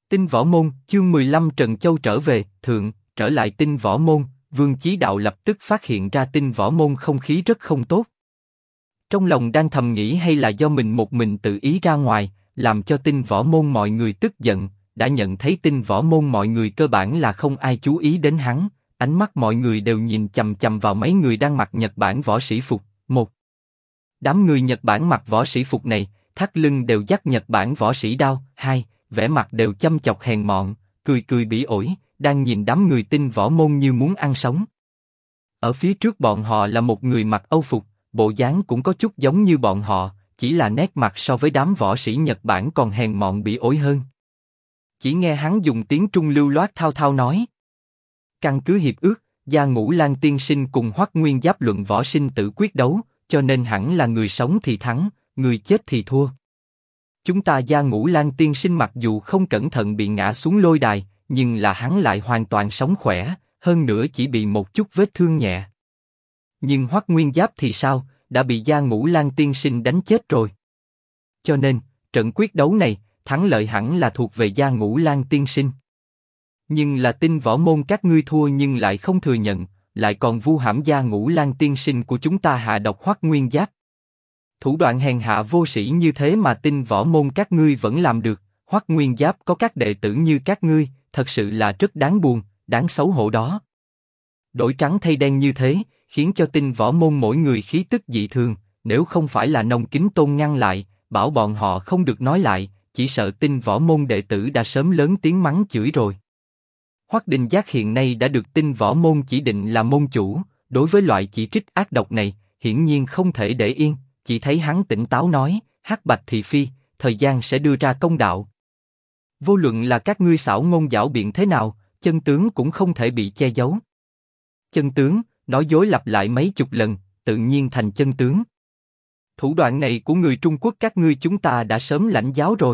Tinh Võ Môn, chương 15 Trần Châu trở về, thượng, trở lại Tinh Võ Môn, Vương Chí Đạo lập tức phát hiện ra Tinh Võ Môn không khí rất không tốt. Trong lòng đang thầm nghĩ hay là do mình một mình tự ý ra ngoài, làm cho Tinh Võ Môn mọi người tức giận, đã nhận thấy Tinh Võ Môn mọi người cơ bản là không ai chú ý đến hắn, ánh mắt mọi người đều nhìn chằm chằm vào mấy người đang mặc Nhật Bản võ sĩ phục. Một, đám người Nhật Bản mặc võ sĩ phục này, thắt lưng đều dắt Nhật Bản võ sĩ đao. Hai, vẻ mặt đều chăm chọc hèn mọn, cười cười bỉ ổi, đang nhìn đám người Tinh Võ Môn như muốn ăn sống. Ở phía trước bọn họ là một người mặc Âu phục, bộ dáng cũng có chút giống như bọn họ, chỉ là nét mặt so với đám võ sĩ Nhật Bản còn hèn mọn bỉ ổi hơn. Chỉ nghe hắn dùng tiếng Trung lưu loát thao thao nói: căn cứ hiệp ước, Gia Ngũ Lang tiên sinh cùng Hoắc Nguyên Giáp luận võ sinh tử quyết đấu, cho nên hẳn là người sống thì thắng, người chết thì thua. Chúng ta Gia Ngũ Lang tiên sinh mặc dù không cẩn thận bị ngã xuống lôi đài, nhưng là hắn lại hoàn toàn sống khỏe, hơn nữa chỉ bị một chút vết thương nhẹ. Nhưng Hoắc Nguyên Giáp thì sao, đã bị Gia Ngũ Lang tiên sinh đánh chết rồi. Cho nên, trận quyết đấu này, thắng lợi hẳn là thuộc về Gia Ngũ Lang tiên sinh. Nhưng là Tinh Võ Môn các ngươi thua nhưng lại không thừa nhận, lại còn vu hãm Gia Ngũ Lang tiên sinh của chúng ta hạ độc Hoắc Nguyên Giáp. Thủ đoạn hèn hạ vô sĩ như thế mà Tinh Võ Môn các ngươi vẫn làm được. Hoắc Nguyên Giáp có các đệ tử như các ngươi, thật sự là rất đáng buồn, đáng xấu hổ đó. Đổi trắng thay đen như thế, khiến cho Tinh Võ Môn mỗi người khí tức dị thường. Nếu không phải là Nông Kính Tôn ngăn lại, bảo bọn họ không được nói lại, chỉ sợ Tinh Võ Môn đệ tử đã sớm lớn tiếng mắng chửi rồi. Hoắc Đình Giác hiện nay đã được Tinh Võ Môn chỉ định là môn chủ, đối với loại chỉ trích ác độc này, hiển nhiên không thể để yên. Chỉ thấy hắn tỉnh táo nói: hắc bạch thị phi, thời gian sẽ đưa ra công đạo. Vô luận là các ngươi xảo ngôn giảo biện thế nào, chân tướng cũng không thể bị che giấu. Chân tướng, nói dối lặp lại mấy chục lần, tự nhiên thành chân tướng. Thủ đoạn này của người Trung Quốc các ngươi chúng ta đã sớm lãnh giáo rồi.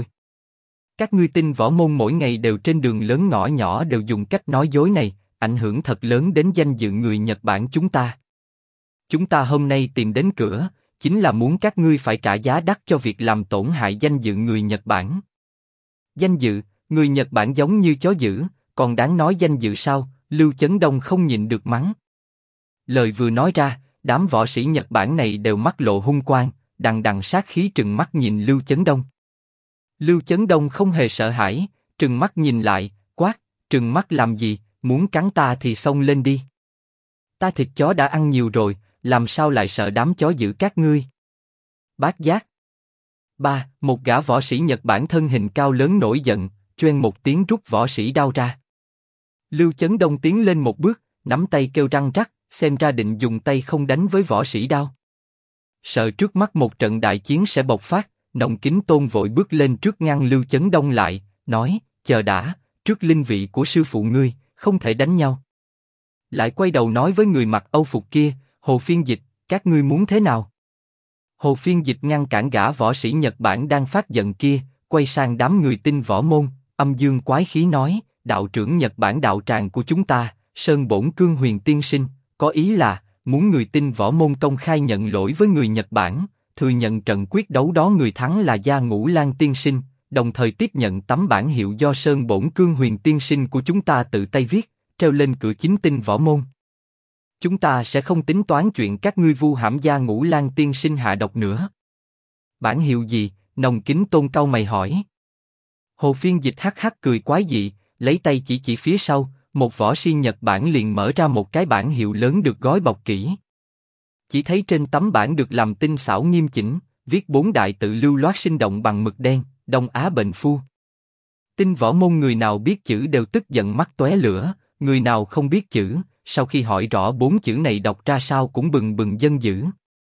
Các ngươi Tinh Võ Môn mỗi ngày đều trên đường lớn ngõ nhỏ đều dùng cách nói dối này, ảnh hưởng thật lớn đến danh dự người Nhật Bản chúng ta. Chúng ta hôm nay tìm đến cửa, chính là muốn các ngươi phải trả giá đắt cho việc làm tổn hại danh dự người Nhật Bản. Danh dự, người Nhật Bản giống như chó dữ, còn đáng nói danh dự sao? Lưu Chấn Đông không nhịn được mắng. Lời vừa nói ra, đám võ sĩ Nhật Bản này đều mắt lộ hung quang, đằng đằng sát khí trừng mắt nhìn Lưu Chấn Đông. Lưu Chấn Đông không hề sợ hãi, trừng mắt nhìn lại, quát: trừng mắt làm gì? Muốn cắn ta thì xông lên đi. Ta thịt chó đã ăn nhiều rồi, làm sao lại sợ đám chó dữ các ngươi? Bát giác. Ba, một gã võ sĩ Nhật Bản thân hình cao lớn nổi giận, choeng một tiếng rút võ sĩ đao ra. Lưu Chấn Đông tiến lên một bước, nắm tay kêu răng rắc, xem ra định dùng tay không đánh với võ sĩ đao. Sợ trước mắt một trận đại chiến sẽ bộc phát, Nông Kính Tôn vội bước lên trước ngăn Lưu Chấn Đông lại, nói: chờ đã, trước linh vị của sư phụ ngươi, không thể đánh nhau. Lại quay đầu nói với người mặc Âu phục kia: Hồ Phiên Dịch, các ngươi muốn thế nào? Hồ Phiên Dịch ngăn cản gã võ sĩ Nhật Bản đang phát giận kia, quay sang đám người Tinh Võ Môn, âm dương quái khí nói: đạo trưởng Nhật Bản đạo tràng của chúng ta, Sơn Bổn Cương Huyền tiên sinh, có ý là muốn người Tinh Võ Môn công khai nhận lỗi với người Nhật Bản, thừa nhận trận quyết đấu đó người thắng là Gia Ngũ Lang tiên sinh, đồng thời tiếp nhận tấm bản hiệu do Sơn Bổn Cương Huyền tiên sinh của chúng ta tự tay viết, treo lên cửa chính Tinh Võ Môn. Chúng ta sẽ không tính toán chuyện các ngươi vu hãm Gia Ngũ Lang tiên sinh hạ độc nữa. Bản hiệu gì? Nông Kính Tôn cau mày hỏi. Hồ Phiên Dịch hắc hắc cười quái dị, lấy tay chỉ phía sau, một võ sĩ Nhật Bản liền mở ra một cái bản hiệu lớn được gói bọc kỹ. Chỉ thấy trên tấm bản được làm tinh xảo nghiêm chỉnh, viết 4 đại tự lưu loát sinh động bằng mực đen: Đông Á Bệnh Phu. Tinh Võ Môn người nào biết chữ đều tức giận mắt tóe lửa, người nào không biết chữ, sau khi hỏi rõ 4 chữ này đọc ra sao cũng bừng bừng dân dữ.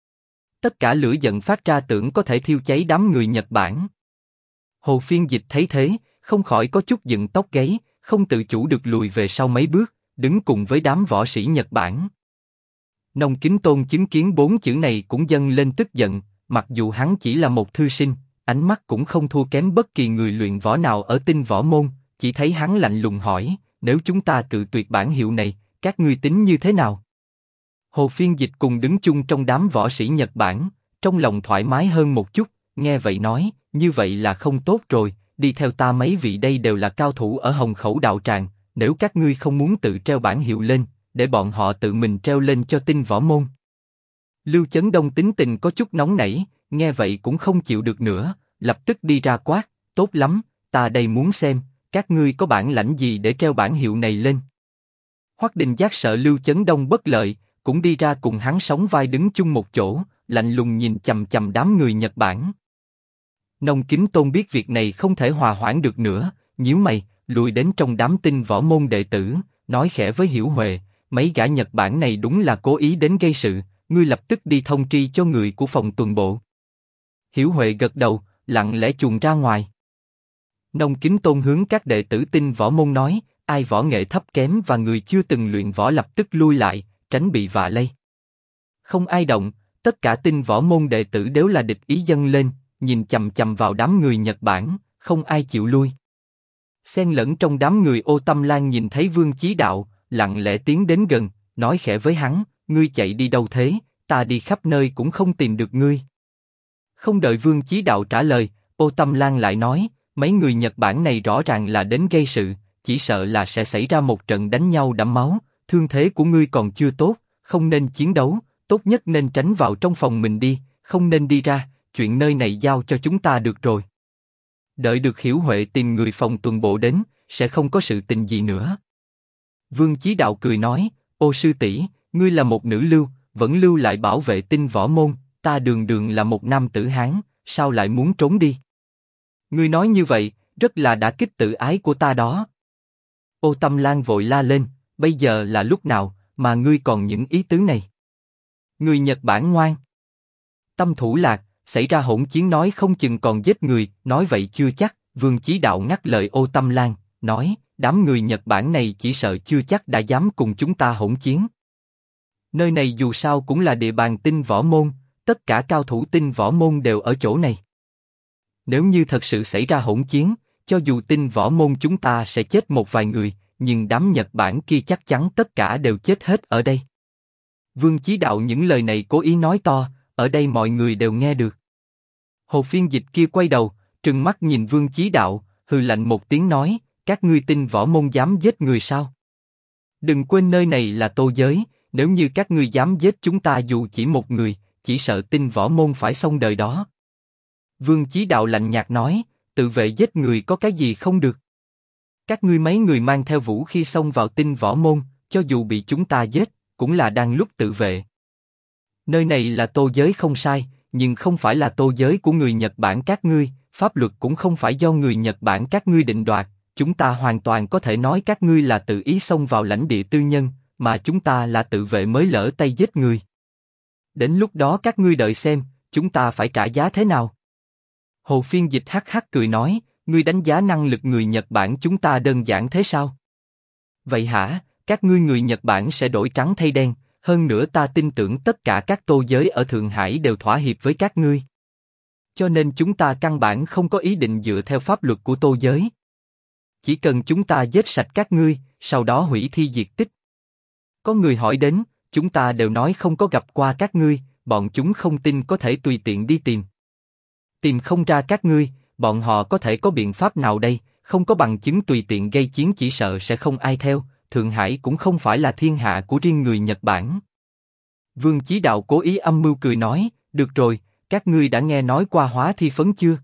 Tất cả lửa giận phát ra tưởng có thể thiêu cháy đám người Nhật Bản. Hồ Phiên Dịch thấy thế, không khỏi có chút dựng tóc gáy, không tự chủ được lùi về sau mấy bước, đứng cùng với đám võ sĩ Nhật Bản. Nông Kính Tôn chứng kiến 4 chữ này cũng dâng lên tức giận, mặc dù hắn chỉ là một thư sinh, ánh mắt cũng không thua kém bất kỳ người luyện võ nào ở Tinh Võ Môn, chỉ thấy hắn lạnh lùng hỏi: nếu chúng ta cự tuyệt bản hiệu này, các ngươi tính như thế nào? Hồ Phiên Dịch cùng đứng chung trong đám võ sĩ Nhật Bản, trong lòng thoải mái hơn một chút, nghe vậy nói: như vậy là không tốt rồi, đi theo ta mấy vị đây đều là cao thủ ở Hồng Khẩu đạo tràng, nếu các ngươi không muốn tự treo bảng hiệu lên, để bọn họ tự mình treo lên cho Tinh Võ Môn. Lưu Chấn Đông tính tình có chút nóng nảy, nghe vậy cũng không chịu được nữa, lập tức đi ra quát, tốt lắm, ta đây muốn xem, các ngươi có bản lãnh gì để treo bảng hiệu này lên. Hoắc Đình Giác sợ Lưu Chấn Đông bất lợi, cũng đi ra cùng hắn sóng vai đứng chung một chỗ, lạnh lùng nhìn chằm chằm đám người Nhật Bản. Nông Kính Tôn biết việc này không thể hòa hoãn được nữa, nhíu mày, lùi đến trong đám Tinh Võ Môn đệ tử, nói khẽ với Hiểu Huệ, mấy gã Nhật Bản này đúng là cố ý đến gây sự, ngươi lập tức đi thông tri cho người của phòng tuần bộ. Hiểu Huệ gật đầu, lặng lẽ chuồn ra ngoài. Nông Kính Tôn hướng các đệ tử Tinh Võ Môn nói, ai võ nghệ thấp kém và người chưa từng luyện võ lập tức lui lại, tránh bị vạ lây. Không ai động, tất cả Tinh Võ Môn đệ tử đều là địch ý dâng lên, nhìn chằm chằm vào đám người Nhật Bản, không ai chịu lui. Xen lẫn trong đám người Ô Tâm Lan nhìn thấy Vương Chí Đạo, lặng lẽ tiến đến gần, nói khẽ với hắn, ngươi chạy đi đâu thế, ta đi khắp nơi cũng không tìm được ngươi. Không đợi Vương Chí Đạo trả lời, Ô Tâm Lan lại nói, mấy người Nhật Bản này rõ ràng là đến gây sự, chỉ sợ là sẽ xảy ra một trận đánh nhau đẫm máu, thương thế của ngươi còn chưa tốt, không nên chiến đấu, tốt nhất nên tránh vào trong phòng mình đi, không nên đi ra, chuyện nơi này giao cho chúng ta được rồi. Đợi được Hiểu Huệ tìm người phòng tuần bộ đến, sẽ không có sự tình gì nữa. Vương Chí Đạo cười nói, ô sư tỷ, ngươi là một nữ lưu, vẫn lưu lại bảo vệ Tinh Võ Môn, ta đường đường là một nam tử Hán, sao lại muốn trốn đi? Ngươi nói như vậy, rất là đả kích tự ái của ta đó. Ô Tâm Lan vội la lên, bây giờ là lúc nào, mà ngươi còn những ý tứ này? Người Nhật Bản ngoan. Tâm thủ lạc, xảy ra hỗn chiến nói không chừng còn giết người, nói vậy chưa chắc, Vương Chí Đạo ngắt lời Ô Tâm Lan, nói, đám người Nhật Bản này chỉ sợ chưa chắc đã dám cùng chúng ta hỗn chiến. Nơi này dù sao cũng là địa bàn Tinh Võ Môn, tất cả cao thủ Tinh Võ Môn đều ở chỗ này. Nếu như thật sự xảy ra hỗn chiến, cho dù Tinh Võ Môn chúng ta sẽ chết một vài người, nhưng đám Nhật Bản kia chắc chắn tất cả đều chết hết ở đây. Vương Chí Đạo những lời này cố ý nói to, ở đây mọi người đều nghe được. Hồ Phiên Dịch kia quay đầu, trừng mắt nhìn Vương Chí Đạo, hừ lạnh một tiếng nói, các ngươi Tinh Võ Môn dám giết người sao? Đừng quên nơi này là Tô giới, nếu như các ngươi dám giết chúng ta dù chỉ một người, chỉ sợ Tinh Võ Môn phải xong đời đó. Vương Chí Đạo lạnh nhạt nói, tự vệ giết người có cái gì không được? Các ngươi mấy người mang theo vũ khí xông vào Tinh Võ Môn, cho dù bị chúng ta giết, cũng là đang lúc tự vệ. Nơi này là Tô giới không sai, nhưng không phải là Tô giới của người Nhật Bản các ngươi, pháp luật cũng không phải do người Nhật Bản các ngươi định đoạt, chúng ta hoàn toàn có thể nói các ngươi là tự ý xông vào lãnh địa tư nhân, mà chúng ta là tự vệ mới lỡ tay giết người. Đến lúc đó các ngươi đợi xem, chúng ta phải trả giá thế nào? Hồ Phiên Dịch hắc hắc cười nói, ngươi đánh giá năng lực người Nhật Bản chúng ta đơn giản thế sao? Vậy hả, các ngươi người Nhật Bản sẽ đổi trắng thay đen, hơn nữa ta tin tưởng tất cả các Tô giới ở Thượng Hải đều thỏa hiệp với các ngươi. Cho nên chúng ta căn bản không có ý định dựa theo pháp luật của Tô giới. Chỉ cần chúng ta giết sạch các ngươi, sau đó hủy thi diệt tích. Có người hỏi đến, chúng ta đều nói không có gặp qua các ngươi, bọn chúng không tin có thể tùy tiện đi tìm. Tìm không ra các ngươi, bọn họ có thể có biện pháp nào đây, không có bằng chứng tùy tiện gây chiến chỉ sợ sẽ không ai theo, Thượng Hải cũng không phải là thiên hạ của riêng người Nhật Bản. Vương Chí Đạo cố ý âm mưu cười nói, được rồi, các ngươi đã nghe nói qua hóa thi phấn chưa?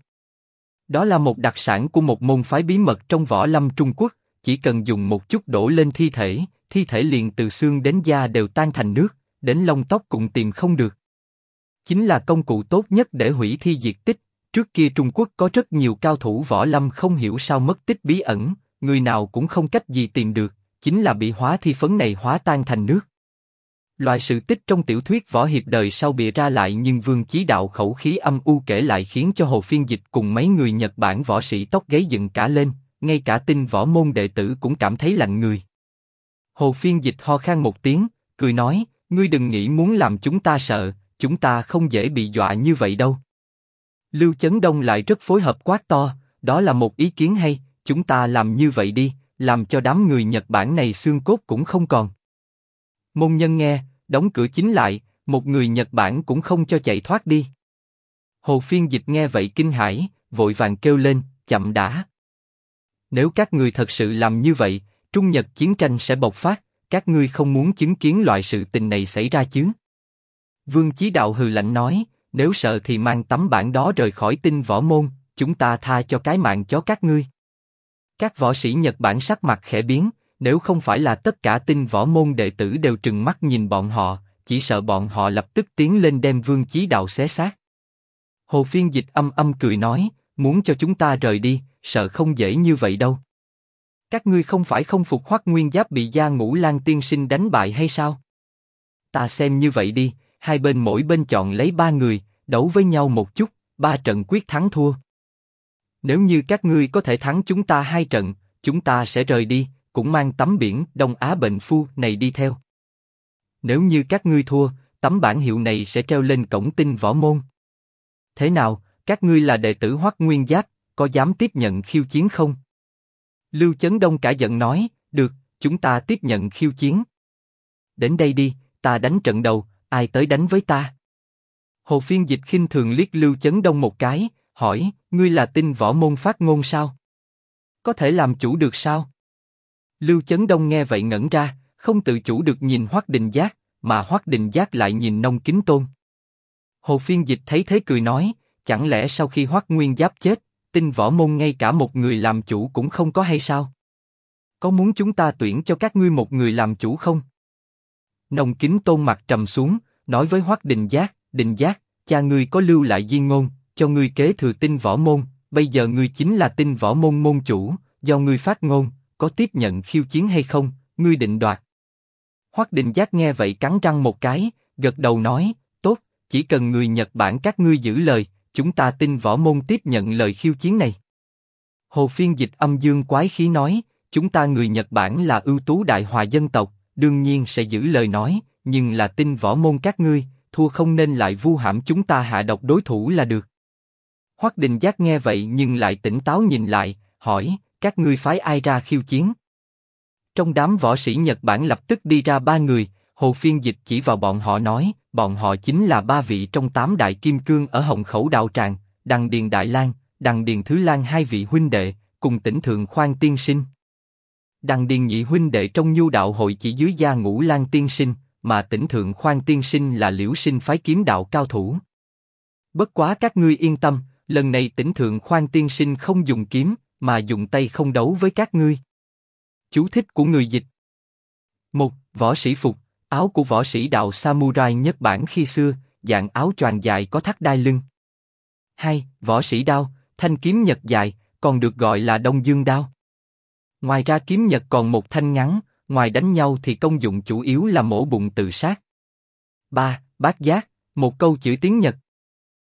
Đó là một đặc sản của một môn phái bí mật trong võ lâm Trung Quốc, chỉ cần dùng một chút đổ lên thi thể liền từ xương đến da đều tan thành nước, đến lông tóc cũng tìm không được. Chính là công cụ tốt nhất để hủy thi diệt tích. Trước kia Trung Quốc có rất nhiều cao thủ võ lâm không hiểu sao mất tích bí ẩn, người nào cũng không cách gì tìm được, chính là bị hóa thi phấn này hóa tan thành nước. Loại sự tích trong tiểu thuyết võ hiệp đời sau bịa ra lại nhưng Vương Chí Đạo khẩu khí âm u kể lại khiến cho Hồ Phiên Dịch cùng mấy người Nhật Bản võ sĩ tóc gáy dựng cả lên, ngay cả Tinh Võ Môn đệ tử cũng cảm thấy lạnh người. Hồ Phiên Dịch ho khan một tiếng, cười nói, ngươi đừng nghĩ muốn làm chúng ta sợ, chúng ta không dễ bị dọa như vậy đâu. Lưu Chấn Đông lại rất phối hợp quát to, đó là một ý kiến hay, chúng ta làm như vậy đi, làm cho đám người Nhật Bản này xương cốt cũng không còn. Môn nhân nghe, đóng cửa chính lại, một người Nhật Bản cũng không cho chạy thoát đi. Hồ Phiên Dịch nghe vậy kinh hãi, vội vàng kêu lên, chậm đã. Nếu các ngươi thật sự làm như vậy, Trung Nhật chiến tranh sẽ bộc phát, các ngươi không muốn chứng kiến loại sự tình này xảy ra chứ? Vương Chí Đạo hừ lạnh nói, nếu sợ thì mang tấm bản đó rời khỏi Tinh Võ Môn, chúng ta tha cho cái mạng chó các ngươi. Các võ sĩ Nhật Bản sắc mặt khẽ biến, nếu không phải là tất cả Tinh Võ Môn đệ tử đều trừng mắt nhìn bọn họ, chỉ sợ bọn họ lập tức tiến lên đem Vương Chí Đạo xé xác. Hồ Phiên Dịch âm âm cười nói, muốn cho chúng ta rời đi, sợ không dễ như vậy đâu. Các ngươi không phải không phục Hoắc Nguyên Giáp bị Gia Ngũ Lang tiên sinh đánh bại hay sao? Ta xem như vậy đi, hai bên mỗi bên chọn lấy 3 người, đấu với nhau một chút, 3 trận quyết thắng thua. Nếu như các ngươi có thể thắng chúng ta 2 trận, chúng ta sẽ rời đi, cũng mang tấm biển Đông Á bệnh phu này đi theo. Nếu như các ngươi thua, tấm bản hiệu này sẽ treo lên cổng Tinh Võ Môn. Thế nào, các ngươi là đệ tử Hoắc Nguyên Giáp, có dám tiếp nhận khiêu chiến không? Lưu Chấn Đông cả giận nói, được, chúng ta tiếp nhận khiêu chiến. Đến đây đi, ta đánh trận đầu, ai tới đánh với ta? Hồ Phiên Dịch khinh thường liếc Lưu Chấn Đông một cái, hỏi, ngươi là Tinh Võ Môn phát ngôn sao? Có thể làm chủ được sao? Lưu Chấn Đông nghe vậy ngẩn ra, không tự chủ được nhìn Hoắc Đình Giác, mà Hoắc Đình Giác lại nhìn Nông Kính Tôn. Hồ Phiên Dịch thấy thế cười nói, chẳng lẽ sau khi Hoắc Nguyên Giáp chết, Tinh Võ Môn ngay cả một người làm chủ cũng không có hay sao? Có muốn chúng ta tuyển cho các ngươi một người làm chủ không? Nông Kính Tôn mặt trầm xuống, nói với Hoắc Đình Giác, cha ngươi có lưu lại di ngôn, cho ngươi kế thừa Tinh Võ Môn, bây giờ ngươi chính là Tinh Võ Môn môn chủ, do ngươi phát ngôn, có tiếp nhận khiêu chiến hay không, ngươi định đoạt. Hoắc Đình Giác nghe vậy cắn răng một cái, gật đầu nói, tốt, chỉ cần người Nhật Bản các ngươi giữ lời, chúng ta Tinh Võ Môn tiếp nhận lời khiêu chiến này. Hồ Phiên Dịch âm dương quái khí nói, chúng ta người Nhật Bản là ưu tú đại hòa dân tộc, đương nhiên sẽ giữ lời nói, nhưng là Tinh Võ Môn các ngươi, thua không nên lại vu hãm chúng ta hạ độc đối thủ là được. Hoắc Đình Giác nghe vậy nhưng lại tỉnh táo nhìn lại, hỏi, các ngươi phái ai ra khiêu chiến? Trong đám võ sĩ Nhật Bản lập tức đi ra 3 người, Hồ Phiên Dịch chỉ vào bọn họ nói, bọn họ chính là 3 vị trong 8 đại kim cương ở Hồng Khẩu đạo tràng, Đằng Điền Đại Lang, Đằng Điền Thứ Lang hai vị huynh đệ, cùng Tỉnh Thượng Khoan tiên sinh. Đằng Điền nhị huynh đệ trong Nhu Đạo hội chỉ dưới Gia Ngũ Lang tiên sinh, mà Tỉnh Thượng Khoan tiên sinh là Liễu Sinh phái kiếm đạo cao thủ. Bất quá các ngươi yên tâm, lần này Tỉnh Thượng Khoan tiên sinh không dùng kiếm, mà dùng tay không đấu với các ngươi. Chú thích của người dịch. 1. Võ sĩ phục, áo của võ sĩ đạo samurai Nhật Bản khi xưa, dạng áo choàng dài có thắt đai lưng. 2. Võ sĩ đao, thanh kiếm Nhật dài, còn được gọi là Đông Dương đao. Ngoài ra kiếm Nhật còn một thanh ngắn, ngoài đánh nhau thì công dụng chủ yếu là mổ bụng tự sát. 3. Bát giác, một câu chữ tiếng Nhật,